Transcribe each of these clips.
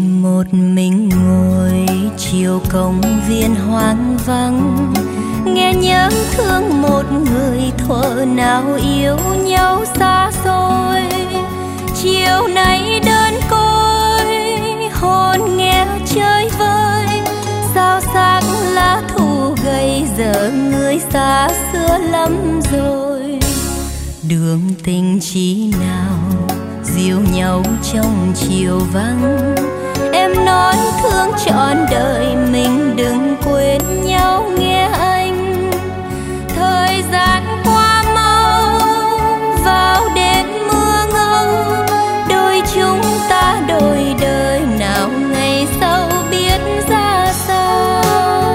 một mình ngồi chiều công viên hoang vắng, nghe nhớ thương một người thuở nào yêu nhau xa xôi. Chiều nay đơn côi hồn nghe chơi vơi, sao sắc lá thu gầy giờ người xa xưa lắm rồi. Đường tình chí nào dìu nhau trong chiều vắng, em nói thương trọn đời mình đừng quên nhau nghe anh. Thời gian qua mau vào đêm mưa ngâu, đôi chúng ta đôi đời nào ngày sau biết ra sao.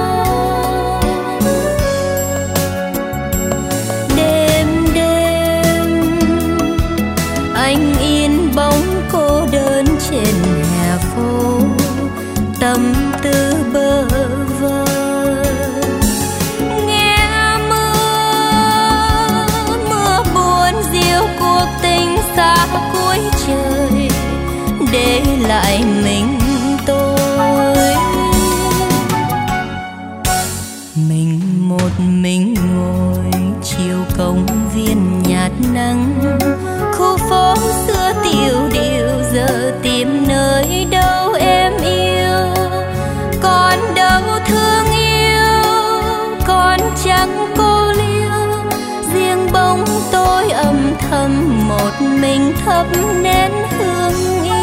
Đêm đêm anh yên bóng cô đơn trên hè phố, tâm tư bơ vơ. Nghe mưa buồn diêu cuộc tình xa cuối trời, để lại mình tôi. Mình một mình ngồi chiều công viên nhạt nắng, khu phố xưa tiêu điều giờ tìm nơi đâu em yêu. Còn đâu thương yêu, còn chẳng cô liêu, riêng bóng tôi âm thầm một mình thắp nén hương yêu.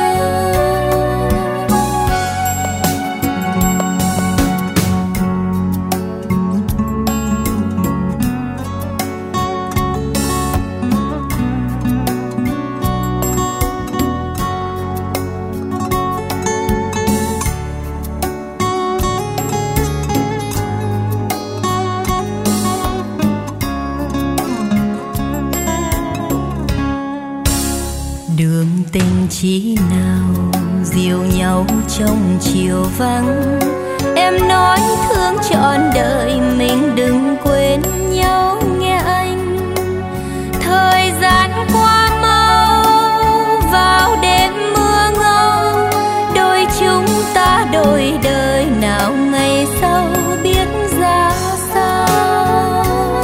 Đường tình chí nào dìu nhau trong chiều vắng, em nói thương trọn đời mình đừng quên nhau nghe anh. Thời gian qua mau vào đêm mưa ngâu, đôi chúng ta đôi đời nào ngày sau biết ra sao.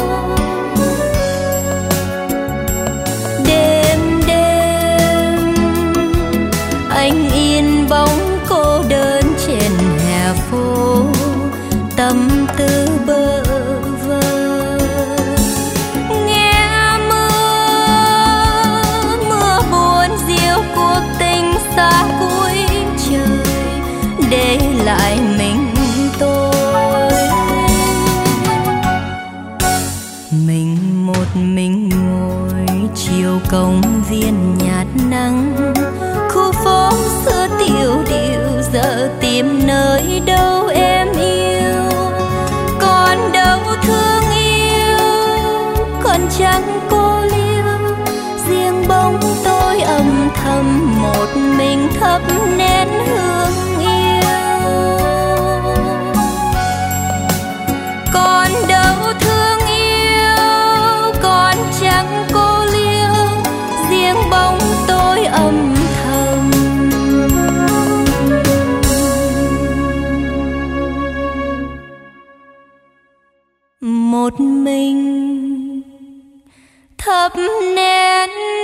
Anh yên bóng cô đơn trên hè phố, tâm tư bơ vơ. Nghe mưa buồn diêu cuộc tình xa cuối trời, để lại mình tôi. Mình một mình ngồi chiều công viên nhạt nắng, khu phố xưa tiêu điều giờ tìm nơi đâu em yêu. Còn đâu thương yêu, còn chẳng cô liêu, riêng bóng tôi âm thầm một mình thắp nén hương yêu. Còn đâu thương yêu, còn chẳng cô liêu, riêng bóng tôi âm thầm một mình thắp nén